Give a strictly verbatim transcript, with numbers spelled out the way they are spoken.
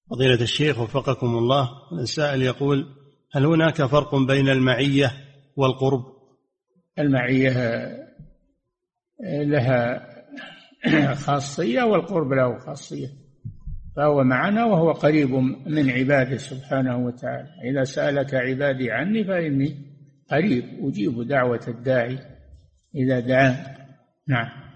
فضيلة الشيخ وفقكم الله، السائل يقول: هل هناك فرق بين المعية والقرب؟ المعية لها خاصية والقرب له خاصية، فهو معنا وهو قريب من عباده سبحانه وتعالى. إذا سألك عبادي عني فإني قريب أجيب دعوة الداعي إذا دعان. نعم.